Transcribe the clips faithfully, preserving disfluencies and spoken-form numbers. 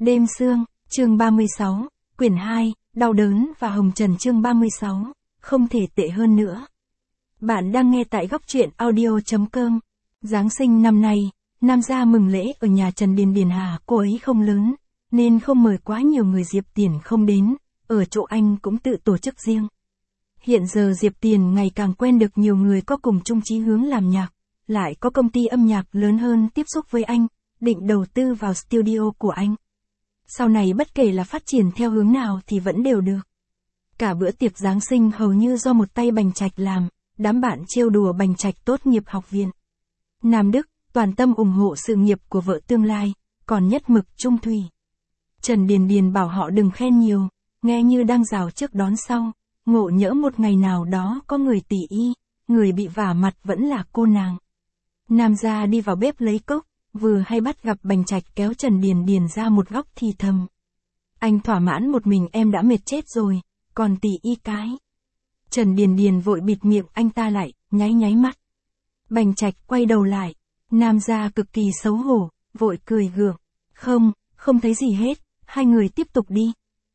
Đêm sương, chương ba mươi sáu, quyển hai, đau đớn và hồng trần chương ba mươi sáu, không thể tệ hơn nữa. Bạn đang nghe tại góc truyện audio chấm com. Giáng sinh năm nay, Nam gia mừng lễ ở nhà Trần Điền Điền Hà, cô ấy không lớn, nên không mời quá nhiều người. Diệp Tiền không đến, ở chỗ anh cũng tự tổ chức riêng. Hiện giờ Diệp Tiền ngày càng quen được nhiều người có cùng chung chí hướng làm nhạc, lại có công ty âm nhạc lớn hơn tiếp xúc với anh, định đầu tư vào studio của anh. Sau này bất kể là phát triển theo hướng nào thì vẫn đều được. Cả bữa tiệc Giáng sinh hầu như do một tay Bành Trạch làm, đám bạn trêu đùa Bành Trạch tốt nghiệp học viện Nam Đức, toàn tâm ủng hộ sự nghiệp của vợ tương lai, còn nhất mực trung thủy. Trần Điền Điền bảo họ đừng khen nhiều, nghe như đang rào trước đón sau, ngộ nhỡ một ngày nào đó có người tỉ y, người bị vả mặt vẫn là cô nàng. Nam gia đi vào bếp lấy cốc, vừa hay bắt gặp Bành Trạch kéo Trần Điền Điền ra một góc thì thầm. Anh thỏa mãn một mình em đã mệt chết rồi, còn tỉ y cái. Trần Điền Điền vội bịt miệng anh ta lại, nháy nháy mắt. Bành Trạch quay đầu lại, Nam gia cực kỳ xấu hổ, vội cười gượng. Không, không thấy gì hết, hai người tiếp tục đi.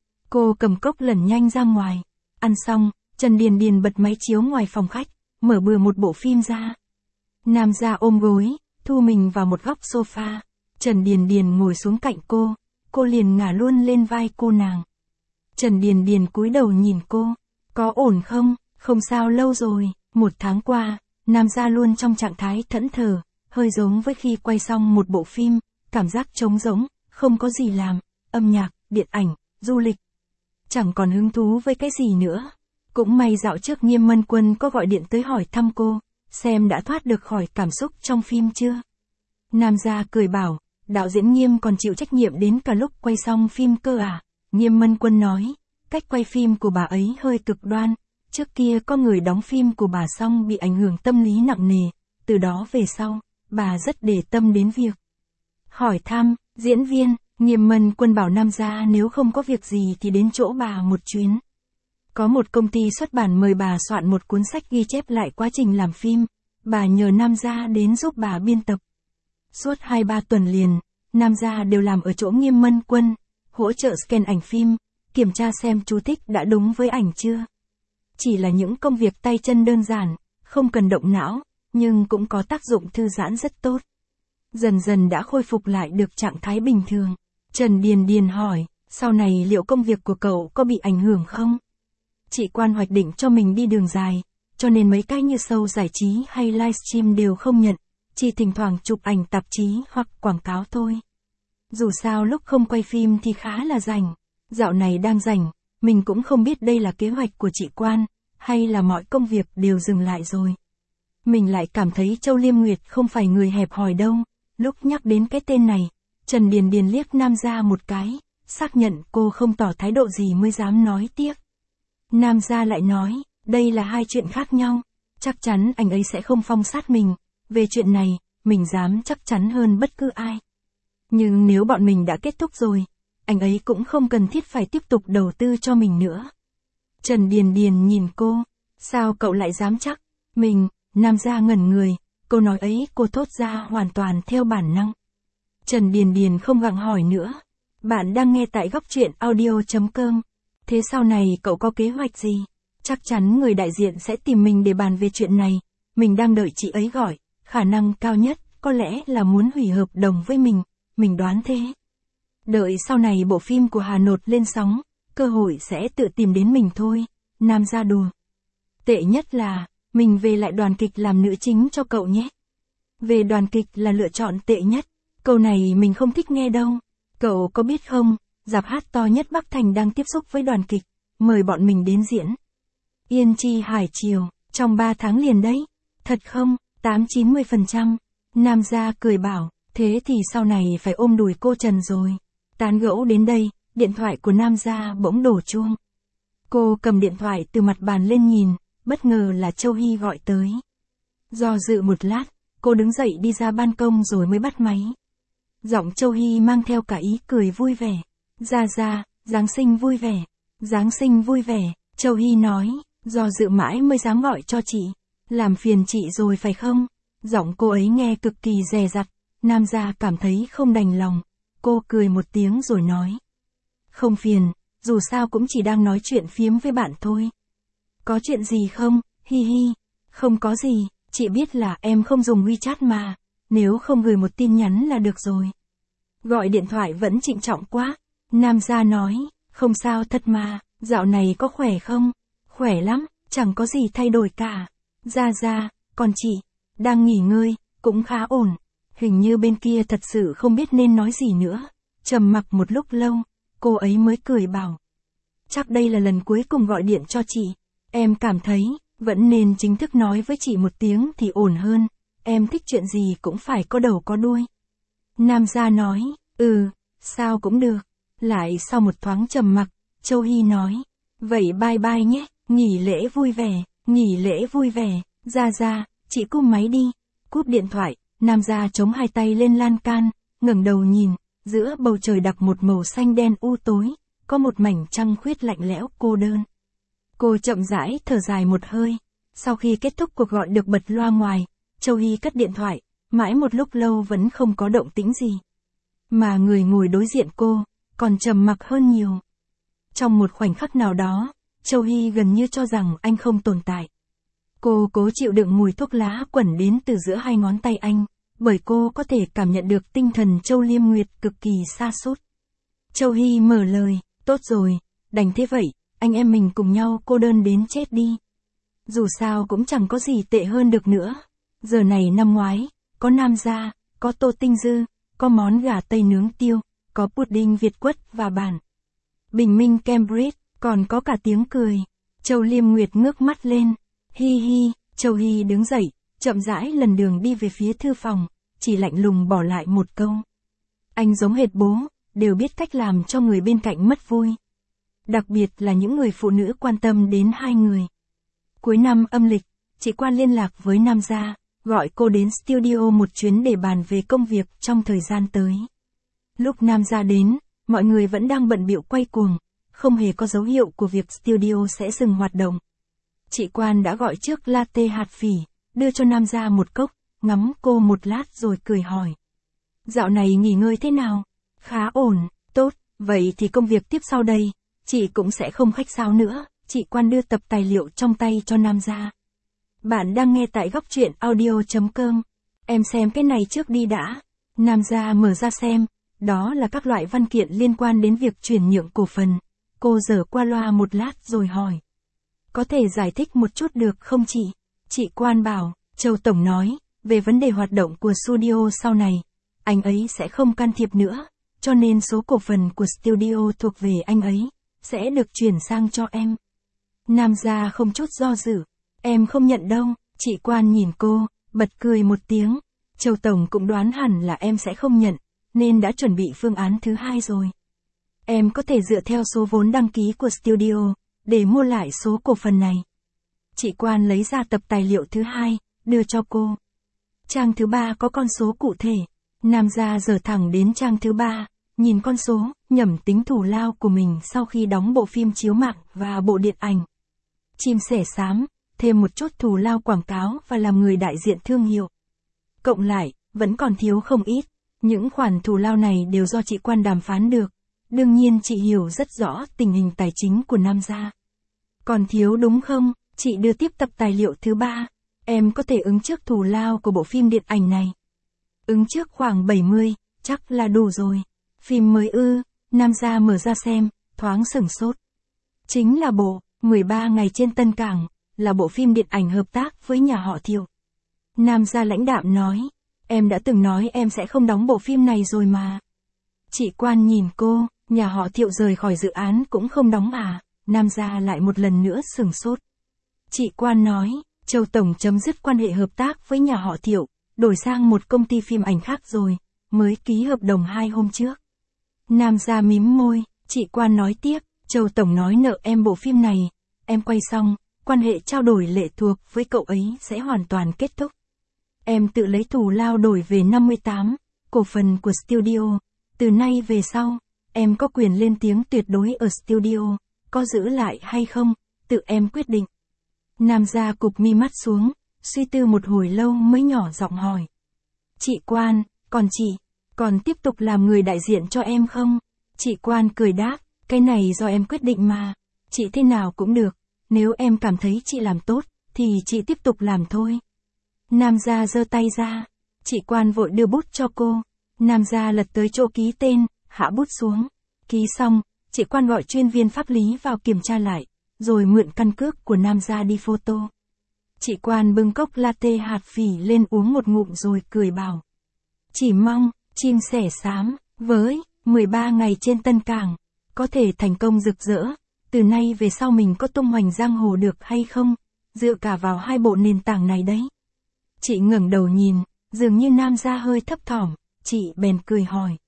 Cô cầm cốc lẩn nhanh ra ngoài. Ăn xong, Trần Điền Điền bật máy chiếu ngoài phòng khách, mở bừa một bộ phim ra. Nam gia ôm gối, thu mình vào một góc sofa. Trần Điền Điền ngồi xuống cạnh cô, cô liền ngả luôn lên vai cô nàng. Trần Điền Điền cúi đầu nhìn cô, có ổn không? Không sao, lâu rồi, một tháng qua, Nam gia luôn trong trạng thái thẫn thờ, hơi giống với khi quay xong một bộ phim, cảm giác trống rỗng, không có gì làm, âm nhạc, điện ảnh, du lịch. Chẳng còn hứng thú với cái gì nữa. Cũng may dạo trước Nghiêm Mân Quân có gọi điện tới hỏi thăm cô, xem đã thoát được khỏi cảm xúc trong phim chưa. Nam gia cười bảo, đạo diễn Nghiêm còn chịu trách nhiệm đến cả lúc quay xong phim cơ à. Nghiêm Mân Quân nói, cách quay phim của bà ấy hơi cực đoan, trước kia có người đóng phim của bà xong bị ảnh hưởng tâm lý nặng nề, từ đó về sau, bà rất để tâm đến việc hỏi thăm diễn viên. Nghiêm Mân Quân bảo Nam gia nếu không có việc gì thì đến chỗ bà một chuyến. Có một công ty xuất bản mời bà soạn một cuốn sách ghi chép lại quá trình làm phim, bà nhờ Nam gia đến giúp bà biên tập. Suốt hai ba tuần liền, Nam gia đều làm ở chỗ Nghiêm Mân Quân, hỗ trợ scan ảnh phim, kiểm tra xem chú thích đã đúng với ảnh chưa. Chỉ là những công việc tay chân đơn giản, không cần động não, nhưng cũng có tác dụng thư giãn rất tốt. Dần dần đã khôi phục lại được trạng thái bình thường. Trần Điền Điền hỏi, sau này liệu công việc của cậu có bị ảnh hưởng không? Chị Quan hoạch định cho mình đi đường dài, cho nên mấy cái như show giải trí hay livestream đều không nhận, chỉ thỉnh thoảng chụp ảnh tạp chí hoặc quảng cáo thôi. Dù sao lúc không quay phim thì khá là rảnh, dạo này đang rảnh, mình cũng không biết đây là kế hoạch của chị Quan, hay là mọi công việc đều dừng lại rồi. Mình lại cảm thấy Châu Liêm Nguyệt không phải người hẹp hòi đâu. Lúc nhắc đến cái tên này, Trần Điền Điền liếc Nam gia một cái, xác nhận cô không tỏ thái độ gì mới dám nói tiếp. Nam gia lại nói, đây là hai chuyện khác nhau, chắc chắn anh ấy sẽ không phong sát mình, về chuyện này, mình dám chắc chắn hơn bất cứ ai. Nhưng nếu bọn mình đã kết thúc rồi, anh ấy cũng không cần thiết phải tiếp tục đầu tư cho mình nữa. Trần Điền Điền nhìn cô, sao cậu lại dám chắc? Mình, Nam gia ngẩn người, câu nói ấy cô thốt ra hoàn toàn theo bản năng. Trần Điền Điền không gặng hỏi nữa. Bạn đang nghe tại góc truyện audio chấm com. Thế sau này cậu có kế hoạch gì? Chắc chắn người đại diện sẽ tìm mình để bàn về chuyện này. Mình đang đợi chị ấy gọi. Khả năng cao nhất, có lẽ là muốn hủy hợp đồng với mình. Mình đoán thế. Đợi sau này bộ phim của Hà Nột lên sóng, cơ hội sẽ tự tìm đến mình thôi. Nam gia đùa. Tệ nhất là, mình về lại đoàn kịch làm nữ chính cho cậu nhé. Về đoàn kịch là lựa chọn tệ nhất. Câu này mình không thích nghe đâu. Cậu có biết không, rạp hát to nhất Bắc Thành đang tiếp xúc với đoàn kịch, mời bọn mình đến diễn. Yên Chi Hải Triều, trong ba tháng liền đấy. Thật không? tám chín mươi phần trăm. Nam gia cười bảo, thế thì sau này phải ôm đùi cô Trần rồi. Tán gẫu đến đây, điện thoại của Nam gia bỗng đổ chuông. Cô cầm điện thoại từ mặt bàn lên nhìn, bất ngờ là Châu Hy gọi tới. Do dự một lát, cô đứng dậy đi ra ban công rồi mới bắt máy. Giọng Châu Hy mang theo cả ý cười vui vẻ. Ra ra, Giáng sinh vui vẻ. Giáng sinh vui vẻ, Châu Hy nói, do dự mãi mới dám gọi cho chị. Làm phiền chị rồi phải không? Giọng cô ấy nghe cực kỳ dè dặt, Nam gia cảm thấy không đành lòng. cô cười một tiếng rồi nói. Không phiền, dù sao cũng chỉ đang nói chuyện phiếm với bạn thôi. Có chuyện gì không, hi hi. Không có gì, chị biết là em không dùng WeChat mà, nếu không gửi một tin nhắn là được rồi. Gọi điện thoại vẫn trịnh trọng quá. Nam gia nói, không sao thật mà, dạo này có khỏe không? Khỏe lắm, chẳng có gì thay đổi cả. Gia Gia, còn chị, đang nghỉ ngơi, cũng khá ổn. Hình như bên kia thật sự không biết nên nói gì nữa. Trầm mặc một lúc lâu, cô ấy mới cười bảo. Chắc đây là lần cuối cùng gọi điện cho chị. Em cảm thấy, vẫn nên chính thức nói với chị một tiếng thì ổn hơn. Em thích chuyện gì cũng phải có đầu có đuôi. Nam gia nói, ừ, sao cũng được. Lại sau một thoáng trầm mặc, Châu Hy nói. Vậy bye bye nhé, nghỉ lễ vui vẻ, nghỉ lễ vui vẻ. Gia Gia, chị cúp máy đi. Cúp điện thoại, Nam gia chống hai tay lên lan can, ngẩng đầu nhìn, giữa bầu trời đặc một màu xanh đen u tối, có một mảnh trăng khuyết lạnh lẽo cô đơn. Cô chậm rãi thở dài một hơi. Sau khi kết thúc cuộc gọi được bật loa ngoài, Châu Hy cất điện thoại, mãi một lúc lâu vẫn không có động tĩnh gì. Mà người ngồi đối diện cô, còn trầm mặc hơn nhiều. Trong một khoảnh khắc nào đó, Châu Hy gần như cho rằng anh không tồn tại. Cô cố chịu đựng mùi thuốc lá quẩn đến từ giữa hai ngón tay anh, bởi cô có thể cảm nhận được tinh thần Châu Liêm Nguyệt cực kỳ sa sút. Châu Hy mở lời, tốt rồi, đành thế vậy, anh em mình cùng nhau cô đơn đến chết đi. Dù sao cũng chẳng có gì tệ hơn được nữa. Giờ này năm ngoái, có Nam gia, có tô tinh dư, có món gà tây nướng tiêu, có pudding Việt quất và bản bình minh Cambridge, còn có cả tiếng cười. Châu Liêm Nguyệt ngước mắt lên. Hi hi, Châu Hy đứng dậy, chậm rãi lần đường đi về phía thư phòng, chỉ lạnh lùng bỏ lại một câu. Anh giống hệt bố, đều biết cách làm cho người bên cạnh mất vui. Đặc biệt là những người phụ nữ quan tâm đến hai người. Cuối năm âm lịch, chị Quan liên lạc với Nam gia, gọi cô đến studio một chuyến để bàn về công việc trong thời gian tới. Lúc Nam gia đến, mọi người vẫn đang bận bịu quay cuồng, không hề có dấu hiệu của việc studio sẽ dừng hoạt động. Chị Quan đã gọi chiếc latte hạt phỉ, đưa cho Nam gia một cốc, ngắm cô một lát rồi cười hỏi. Dạo này nghỉ ngơi thế nào? Khá ổn, tốt, vậy thì công việc tiếp sau đây, chị cũng sẽ không khách sáo nữa. Chị Quan đưa tập tài liệu trong tay cho Nam gia. Bạn đang nghe tại góc truyện audio chấm com. Em xem cái này trước đi đã. Nam gia mở ra xem, đó là các loại văn kiện liên quan đến việc chuyển nhượng cổ phần. Cô dở qua loa một lát rồi hỏi. Có thể giải thích một chút được không chị? Chị Quan bảo, Châu Tổng nói, về vấn đề hoạt động của studio sau này, anh ấy sẽ không can thiệp nữa, cho nên số cổ phần của studio thuộc về anh ấy, sẽ được chuyển sang cho em. Nam gia không chút do dự, em không nhận đâu. Chị Quan nhìn cô, bật cười một tiếng. Châu Tổng cũng đoán hẳn là em sẽ không nhận, nên đã chuẩn bị phương án thứ hai rồi. Em có thể dựa theo số vốn đăng ký của studio, để mua lại số cổ phần này. Chị Quan lấy ra tập tài liệu thứ hai, đưa cho cô. Trang thứ ba có con số cụ thể. Nam gia giở thẳng đến trang thứ ba, nhìn con số, nhẩm tính thù lao của mình sau khi đóng bộ phim chiếu mạng và bộ điện ảnh. Chim sẻ xám, thêm một chút thù lao quảng cáo và làm người đại diện thương hiệu. Cộng lại, vẫn còn thiếu không ít. Những khoản thù lao này đều do chị Quan đàm phán được. Đương nhiên chị hiểu rất rõ tình hình tài chính của Nam gia. Còn thiếu đúng không? Chị đưa tiếp tập tài liệu thứ ba. Em có thể ứng trước thù lao của bộ phim điện ảnh này. Ứng trước khoảng bảy mươi, chắc là đủ rồi. Phim mới ư? Nam gia mở ra xem, thoáng sửng sốt. Chính là bộ mười ba ngày trên Tân Cảng, là bộ phim điện ảnh hợp tác với nhà họ Thiệu. Nam gia lãnh đạm nói, em đã từng nói em sẽ không đóng bộ phim này rồi mà. Chị Quan nhìn cô, nhà họ Thiệu rời khỏi dự án cũng không đóng à? Nam gia lại một lần nữa sửng sốt. Chị Quan nói, Châu Tổng chấm dứt quan hệ hợp tác với nhà họ Thiệu, đổi sang một công ty phim ảnh khác rồi, mới ký hợp đồng hai hôm trước. Nam gia mím môi, chị Quan nói tiếp, Châu Tổng nói nợ em bộ phim này, em quay xong, quan hệ trao đổi lệ thuộc với cậu ấy sẽ hoàn toàn kết thúc. Em tự lấy thù lao đổi về năm mươi tám, cổ phần của studio, từ nay về sau, em có quyền lên tiếng tuyệt đối ở studio, có giữ lại hay không, tự em quyết định. Nam gia cụp mi mắt xuống, suy tư một hồi lâu mới nhỏ giọng hỏi. Chị Quan, còn chị, còn tiếp tục làm người đại diện cho em không? Chị Quan cười đáp, cái này do em quyết định mà. Chị thế nào cũng được, nếu em cảm thấy chị làm tốt, thì chị tiếp tục làm thôi. Nam gia giơ tay ra, chị Quan vội đưa bút cho cô. Nam gia lật tới chỗ ký tên, hạ bút xuống. Ký xong, chị Quan gọi chuyên viên pháp lý vào kiểm tra lại, rồi mượn căn cước của Nam gia đi photo. Chị Quan bưng cốc latte hạt phỉ lên uống một ngụm rồi cười bảo. Chỉ mong, chim sẻ xám, với mười ba ngày trên Tân Cảng, có thể thành công rực rỡ, từ nay về sau mình có tung hoành giang hồ được hay không, dựa cả vào hai bộ nền tảng này đấy. Chị ngẩng đầu nhìn, dường như Nam gia hơi thấp thỏm, chị bèn cười hỏi.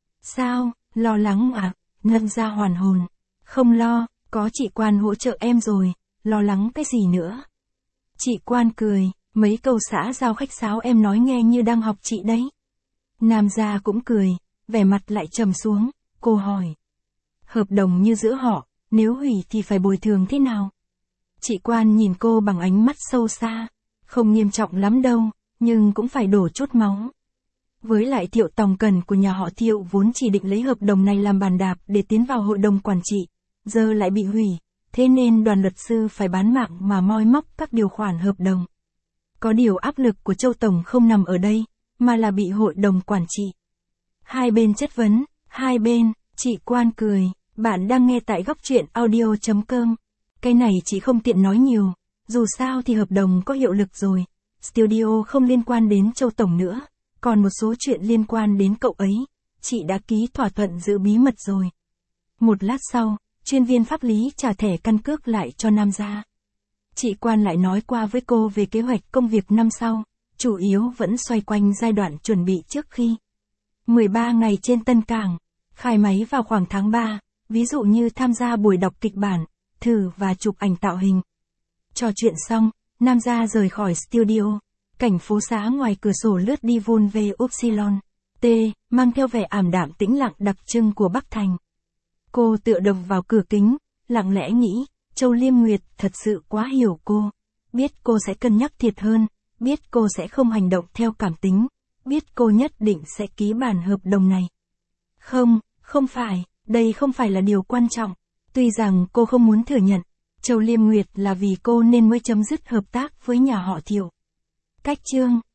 Sao, lo lắng à? Nam gia hoàn hồn. Không lo, có chị Quan hỗ trợ em rồi, lo lắng cái gì nữa. Chị Quan cười, mấy câu xã giao khách sáo em nói nghe như đang học chị đấy. Nam gia cũng cười, vẻ mặt lại trầm xuống, cô hỏi. Hợp đồng như giữa họ, nếu hủy thì phải bồi thường thế nào? Chị Quan nhìn cô bằng ánh mắt sâu xa, không nghiêm trọng lắm đâu, nhưng cũng phải đổ chút máu. Với lại Thiệu Tòng Cần của nhà họ Thiệu vốn chỉ định lấy hợp đồng này làm bàn đạp để tiến vào hội đồng quản trị, giờ lại bị hủy, thế nên đoàn luật sư phải bán mạng mà moi móc các điều khoản hợp đồng. Có điều áp lực của Châu Tổng không nằm ở đây, mà là bị hội đồng quản trị. Hai bên chất vấn, hai bên, chị Quan cười, bạn đang nghe tại góc truyện audio chấm com. Cái này chị không tiện nói nhiều, dù sao thì hợp đồng có hiệu lực rồi, studio không liên quan đến Châu Tổng nữa, còn một số chuyện liên quan đến cậu ấy, chị đã ký thỏa thuận giữ bí mật rồi. Một lát sau, chuyên viên pháp lý trả thẻ căn cước lại cho Nam gia. Chị Quan lại nói qua với cô về kế hoạch công việc năm sau, chủ yếu vẫn xoay quanh giai đoạn chuẩn bị trước khi mười ba ngày trên Tân Cảng, khai máy vào khoảng tháng ba, ví dụ như tham gia buổi đọc kịch bản, thử và chụp ảnh tạo hình. Trò chuyện xong, Nam gia rời khỏi studio, cảnh phố xá ngoài cửa sổ lướt đi vun về Upsilon T, mang theo vẻ ảm đạm tĩnh lặng đặc trưng của Bắc Thành. Cô tựa đầu vào cửa kính, lặng lẽ nghĩ, Châu Liêm Nguyệt thật sự quá hiểu cô, biết cô sẽ cân nhắc thiệt hơn, biết cô sẽ không hành động theo cảm tính, biết cô nhất định sẽ ký bản hợp đồng này. Không, không phải, đây không phải là điều quan trọng, tuy rằng cô không muốn thừa nhận, Châu Liêm Nguyệt là vì cô nên mới chấm dứt hợp tác với nhà họ Thiệu. Cách chương